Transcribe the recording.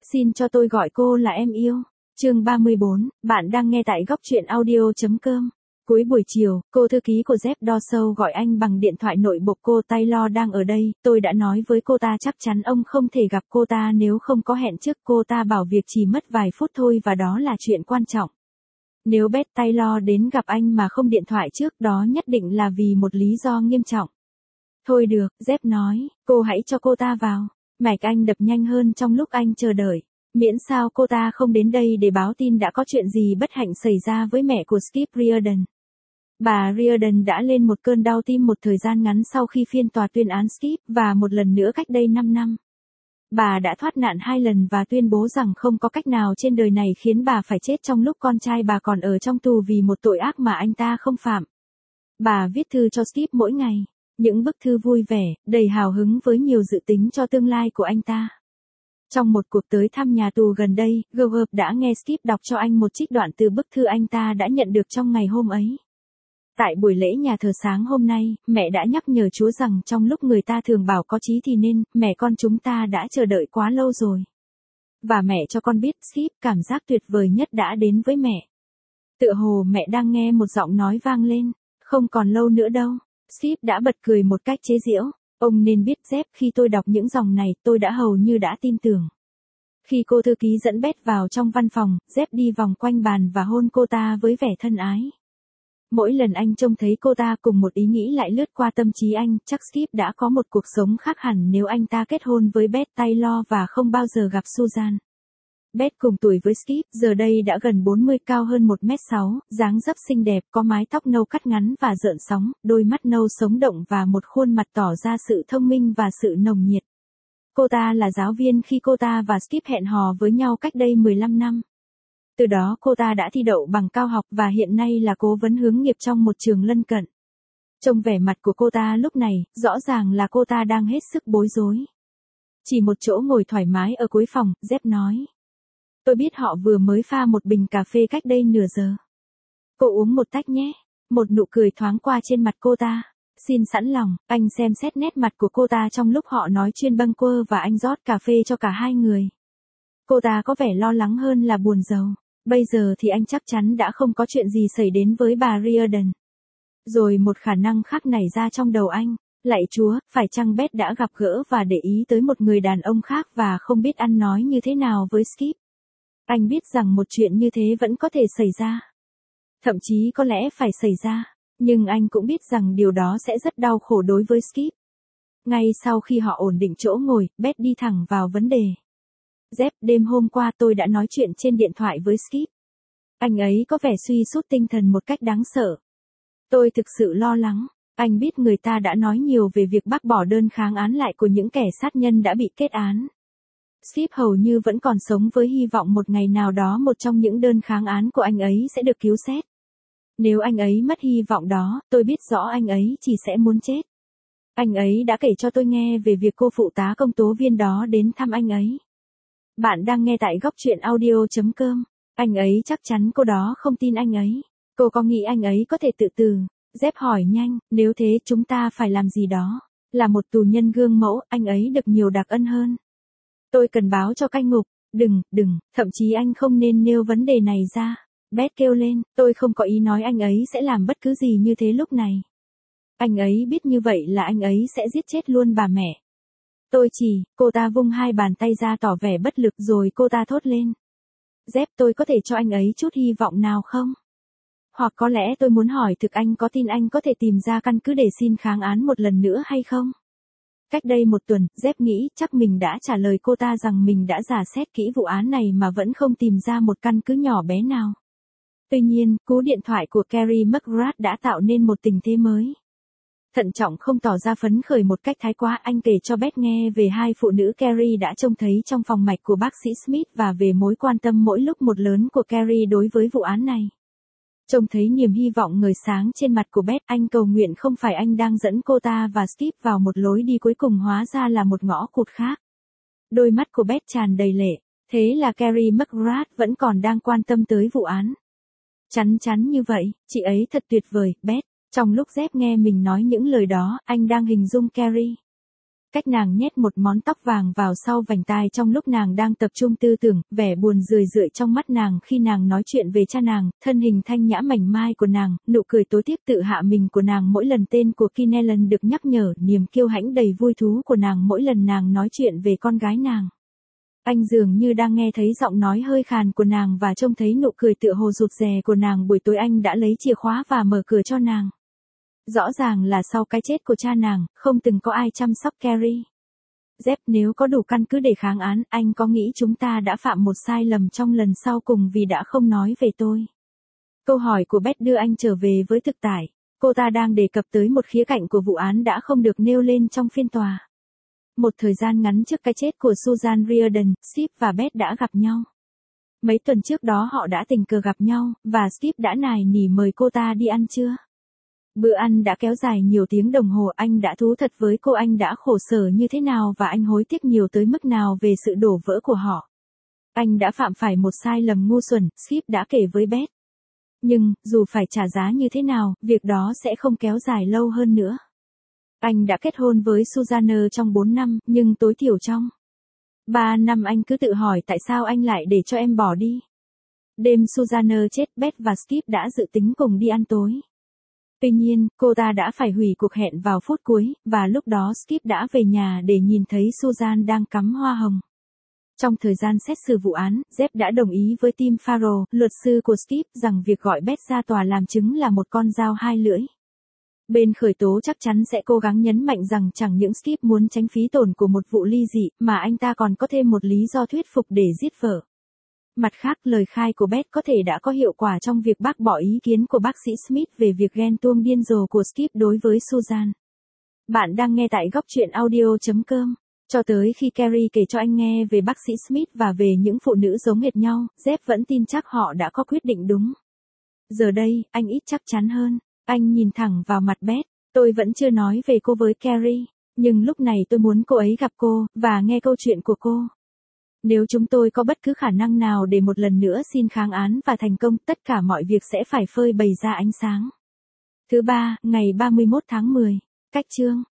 Xin cho tôi gọi cô là em yêu. Chương 34, bạn đang nghe tại góc truyện audio.com. Cuối buổi chiều, cô thư ký của Jeff Dorsey gọi anh bằng điện thoại nội bộ. Cô Taylor đang ở đây, tôi đã nói với cô ta chắc chắn ông không thể gặp cô ta nếu không có hẹn trước. Cô ta bảo việc chỉ mất vài phút thôi và đó là chuyện quan trọng. Nếu Beth Taylor đến gặp anh mà không điện thoại trước đó nhất định là vì một lý do nghiêm trọng. Thôi được, Jeff nói, cô hãy cho cô ta vào. Mạch anh đập nhanh hơn trong lúc anh chờ đợi. Miễn sao cô ta không đến đây để báo tin đã có chuyện gì bất hạnh xảy ra với mẹ của Skip Reardon. Bà Reardon đã lên một cơn đau tim một thời gian ngắn sau khi phiên tòa tuyên án Skip và một lần nữa cách đây 5 năm. Bà đã thoát nạn 2 lần và tuyên bố rằng không có cách nào trên đời này khiến bà phải chết trong lúc con trai bà còn ở trong tù vì một tội ác mà anh ta không phạm. Bà viết thư cho Skip mỗi ngày. Những bức thư vui vẻ, đầy hào hứng với nhiều dự tính cho tương lai của anh ta. Trong một cuộc tới thăm nhà tù gần đây, Gough đã nghe Skip đọc cho anh một trích đoạn từ bức thư anh ta đã nhận được trong ngày hôm ấy. Tại buổi lễ nhà thờ sáng hôm nay, mẹ đã nhắc nhở Chúa rằng trong lúc người ta thường bảo có chí thì nên, mẹ con chúng ta đã chờ đợi quá lâu rồi. Và mẹ cho con biết, Skip, cảm giác tuyệt vời nhất đã đến với mẹ. Tựa hồ mẹ đang nghe một giọng nói vang lên, không còn lâu nữa đâu. Skip đã bật cười một cách chế giễu. Ông nên biết Jeff, khi tôi đọc những dòng này, tôi đã hầu như đã tin tưởng. Khi cô thư ký dẫn Beth vào trong văn phòng, Jeff đi vòng quanh bàn và hôn cô ta với vẻ thân ái. Mỗi lần anh trông thấy cô ta cùng một ý nghĩ lại lướt qua tâm trí anh, chắc Skip đã có một cuộc sống khác hẳn nếu anh ta kết hôn với Beth Taylor và không bao giờ gặp Susan. Beth cùng tuổi với Skip, giờ đây đã gần 40, cao hơn 1m6, dáng dấp xinh đẹp, có mái tóc nâu cắt ngắn và rợn sóng, đôi mắt nâu sống động và một khuôn mặt tỏ ra sự thông minh và sự nồng nhiệt. Cô ta là giáo viên khi cô ta và Skip hẹn hò với nhau cách đây 15 năm. Từ đó cô ta đã thi đậu bằng cao học và hiện nay là cố vấn hướng nghiệp trong một trường lân cận. Trông vẻ mặt của cô ta lúc này, rõ ràng là cô ta đang hết sức bối rối. Chỉ một chỗ ngồi thoải mái ở cuối phòng, Jeff nói. Tôi biết họ vừa mới pha một bình cà phê cách đây nửa giờ. Cô uống một tách nhé. Một nụ cười thoáng qua trên mặt cô ta. Xin sẵn lòng, anh xem xét nét mặt của cô ta trong lúc họ nói chuyên bâng quơ và anh rót cà phê cho cả hai người. Cô ta có vẻ lo lắng hơn là buồn rầu. Bây giờ thì anh chắc chắn đã không có chuyện gì xảy đến với bà Reardon. Rồi một khả năng khác nảy ra trong đầu anh. Lạy Chúa, phải chăng Beth đã gặp gỡ và để ý tới một người đàn ông khác và không biết ăn nói như thế nào với Skip? Anh biết rằng một chuyện như thế vẫn có thể xảy ra. Thậm chí có lẽ phải xảy ra. Nhưng anh cũng biết rằng điều đó sẽ rất đau khổ đối với Skip. Ngay sau khi họ ổn định chỗ ngồi, Beth đi thẳng vào vấn đề. Jeff, đêm hôm qua tôi đã nói chuyện trên điện thoại với Skip. Anh ấy có vẻ suy sút tinh thần một cách đáng sợ. Tôi thực sự lo lắng. Anh biết người ta đã nói nhiều về việc bác bỏ đơn kháng án lại của những kẻ sát nhân đã bị kết án. Skip hầu như vẫn còn sống với hy vọng một ngày nào đó một trong những đơn kháng án của anh ấy sẽ được cứu xét. Nếu anh ấy mất hy vọng đó, tôi biết rõ anh ấy chỉ sẽ muốn chết. Anh ấy đã kể cho tôi nghe về việc cô phụ tá công tố viên đó đến thăm anh ấy. Bạn đang nghe tại góc truyện audio.com. Anh ấy chắc chắn cô đó không tin anh ấy. Cô có nghĩ anh ấy có thể tự tử? Jeff hỏi nhanh, nếu thế chúng ta phải làm gì đó. Là một tù nhân gương mẫu, anh ấy được nhiều đặc ân hơn. Tôi cần báo cho cai ngục. Đừng, thậm chí anh không nên nêu vấn đề này ra. Beth kêu lên, tôi không có ý nói anh ấy sẽ làm bất cứ gì như thế lúc này. Anh ấy biết như vậy là anh ấy sẽ giết chết luôn bà mẹ. Cô ta vung hai bàn tay ra tỏ vẻ bất lực rồi cô ta thốt lên. Jeff, tôi có thể cho anh ấy chút hy vọng nào không? Hoặc có lẽ tôi muốn hỏi thực anh có tin anh có thể tìm ra căn cứ để xin kháng án một lần nữa hay không? Cách đây một tuần, Jeff nghĩ chắc mình đã trả lời cô ta rằng mình đã rà xét kỹ vụ án này mà vẫn không tìm ra một căn cứ nhỏ bé nào. Tuy nhiên, cú điện thoại của Carrie McGrath đã tạo nên một tình thế mới. Thận trọng không tỏ ra phấn khởi một cách thái quá, anh kể cho Beth nghe về hai phụ nữ Carrie đã trông thấy trong phòng mạch của bác sĩ Smith và về mối quan tâm mỗi lúc một lớn của Carrie đối với vụ án này. Trông thấy niềm hy vọng ngời sáng trên mặt của Beth, anh cầu nguyện không phải anh đang dẫn cô ta và Skip vào một lối đi cuối cùng hóa ra là một ngõ cụt khác. Đôi mắt của Beth tràn đầy lệ, thế là Carrie McGrath vẫn còn đang quan tâm tới vụ án. Chắn như vậy, chị ấy thật tuyệt vời, Beth. Trong lúc Jeff nghe mình nói những lời đó, anh đang hình dung Carrie. cách nàng nhét một món tóc vàng vào sau vành tai trong lúc nàng đang tập trung tư tưởng, vẻ buồn rười rượi trong mắt nàng khi nàng nói chuyện về cha nàng, thân hình thanh nhã mảnh mai của nàng, nụ cười tối tiếc tự hạ mình của nàng mỗi lần tên của Kinellen được nhắc nhở, niềm kiêu hãnh đầy vui thú của nàng mỗi lần nàng nói chuyện về con gái nàng. Anh dường như đang nghe thấy giọng nói hơi khàn của nàng và trông thấy nụ cười tựa hồ rụt rè của nàng. Buổi tối anh đã lấy chìa khóa và mở cửa cho nàng. Rõ ràng là sau cái chết của cha nàng, không từng có ai chăm sóc Carrie. Jeff, nếu có đủ căn cứ để kháng án, anh có nghĩ chúng ta đã phạm một sai lầm trong lần sau cùng vì đã không nói về tôi? Câu hỏi của Beth đưa anh trở về với thực tại. Cô ta đang đề cập tới một khía cạnh của vụ án đã không được nêu lên trong phiên tòa. Một thời gian ngắn trước cái chết của Susan Riordan, Skip và Beth đã gặp nhau. Mấy tuần trước đó họ đã tình cờ gặp nhau, và Skip đã nài nỉ mời cô ta đi ăn trưa. Bữa ăn đã kéo dài nhiều tiếng đồng hồ, anh đã thú thật với cô anh đã khổ sở như thế nào và anh hối tiếc nhiều tới mức nào về sự đổ vỡ của họ. Anh đã phạm phải một sai lầm ngu xuẩn, Skip đã kể với Beth. Nhưng, dù phải trả giá như thế nào, việc đó sẽ không kéo dài lâu hơn nữa. Anh đã kết hôn với Susanna trong 4 năm, nhưng tối thiểu trong 3 năm anh cứ tự hỏi tại sao anh lại để cho em bỏ đi. Đêm Susanna chết, Beth và Skip đã dự tính cùng đi ăn tối. Tuy nhiên, cô ta đã phải hủy cuộc hẹn vào phút cuối, và lúc đó Skip đã về nhà để nhìn thấy Susan đang cắm hoa hồng. Trong thời gian xét xử vụ án, Jeff đã đồng ý với Tim Farrow, luật sư của Skip, rằng việc gọi Beth ra tòa làm chứng là một con dao hai lưỡi. Bên khởi tố chắc chắn sẽ cố gắng nhấn mạnh rằng chẳng những Skip muốn tránh phí tổn của một vụ ly dị, mà anh ta còn có thêm một lý do thuyết phục để giết vợ. Mặt khác, lời khai của Beth có thể đã có hiệu quả trong việc bác bỏ ý kiến của bác sĩ Smith về việc ghen tuông điên rồ của Skip đối với Susan. Bạn đang nghe tại góc truyện audio.com. Cho tới khi Carrie kể cho anh nghe về bác sĩ Smith và về những phụ nữ giống hệt nhau, Jeff vẫn tin chắc họ đã có quyết định đúng. Giờ đây, anh ít chắc chắn hơn. Anh nhìn thẳng vào mặt Beth. Tôi vẫn chưa nói về cô với Carrie, nhưng lúc này tôi muốn cô ấy gặp cô, và nghe câu chuyện của cô. Nếu chúng tôi có bất cứ khả năng nào để một lần nữa xin kháng án và thành công, tất cả mọi việc sẽ phải phơi bày ra ánh sáng. Thứ ba, ngày 31 tháng 10. Cách chương